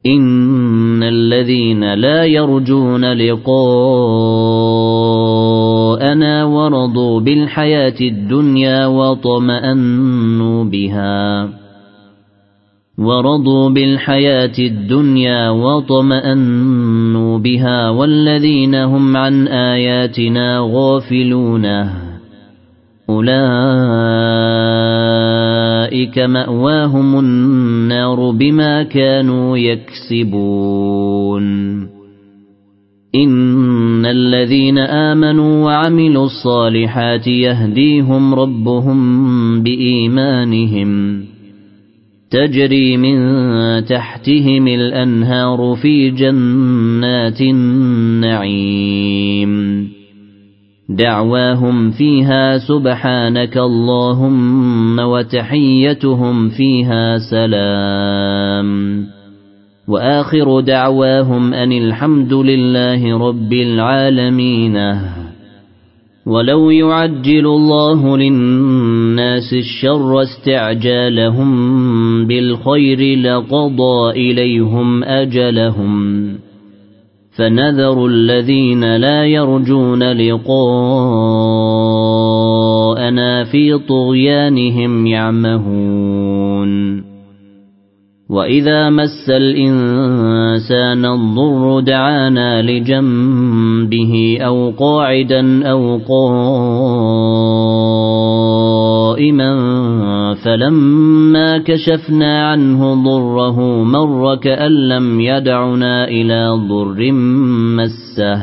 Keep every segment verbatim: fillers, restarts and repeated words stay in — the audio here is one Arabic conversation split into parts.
إن الذين لا يرجون لقاءنا ورضوا بالحياة الدنيا وطمأنوا بها ورضوا بالحياة الدنيا وطمأنوا بها والذين هم عن آياتنا غافلون أولئك مأواهم النار بما كانوا يكسبون إن الذين آمنوا وعملوا الصالحات يهديهم ربهم بإيمانهم تجري من تحتهم الأنهار في جنات النعيم دعواهم فيها سبحانك اللهم وتحيتهم فيها سلام وآخر دعواهم أن الحمد لله رب العالمين. ولو يعجل الله للناس الشر استعجالهم بالخير لقضى إليهم أجلهم فنذر الذين لا يرجون لقاءنا في طغيانهم يعمهون وإذا مس الإنسان الضر دعانا لجنبه أو قاعدا أو قائما فلما كشفنا عنه ضره مر كأن لم يدعنا إلى ضر مسه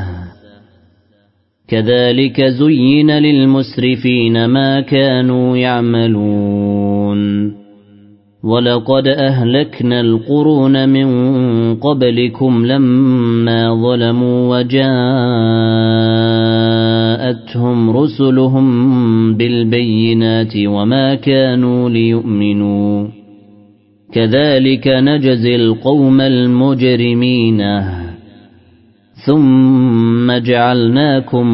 كذلك زين للمسرفين ما كانوا يعملون ولقد أهلكنا القرون من قبلكم لما ظلموا وجاءتهم رسلهم بالبينات وما كانوا ليؤمنوا كذلك نجزي القوم المجرمين ثم جعلناكم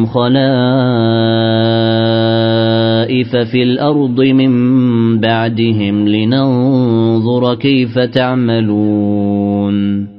خلائف في الأرض من بعدهم لننظر كيف تعملون